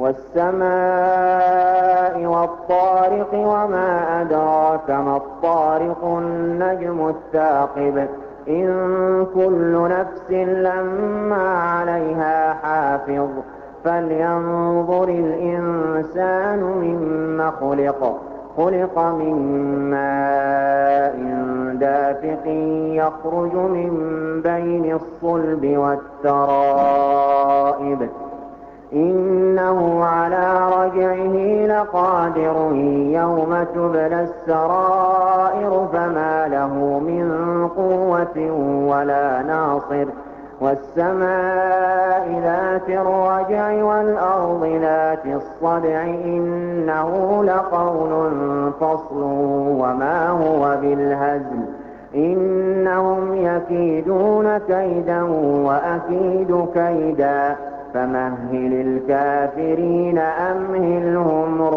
وَالسَّمَاءِ وَالطَّارِقِ وَمَا أَدْرَاكَ مَا الطَّارِقُ النَّجْمُ الثَّاقِبُ إِن كُلُّ نَفْسٍ لَّمَّا عَلَيْهَا حَافِظٌ فَلْيَنظُرِ الْإِنسَانُ مِمَّ خُلِقَ خُلِقَ مِن مَّاءٍ دَافِقٍ يَخْرُجُ مِن بَيْنِ الصُّلْبِ وَالتَّرَائِبِ إِنَّهُ عَلَىٰ رَجْعِهِ لَقَادِرٌ يَوْمَ تُبْلَى السَّرَائِرُ فَمَا لَهُ مِن قُوَّةٍ وَلَا نَاصِرٍ وَالسَّمَاءِ ذَاتِ الرَّجْعِ وَالْأَرْضِ ذَاتِ الصَّدْعِ إِنَّهُ لَقَوْلٌ فَصْلٌ وَمَا هُوَ بِالْهَزْلِ إِنَّهُمْ يَكِيدُونَ كَيْدًا وَأَكِيدُ كَيْدًا فَمَهِّلِ الْكَافِرِينَ أَمْهِلْهُمْ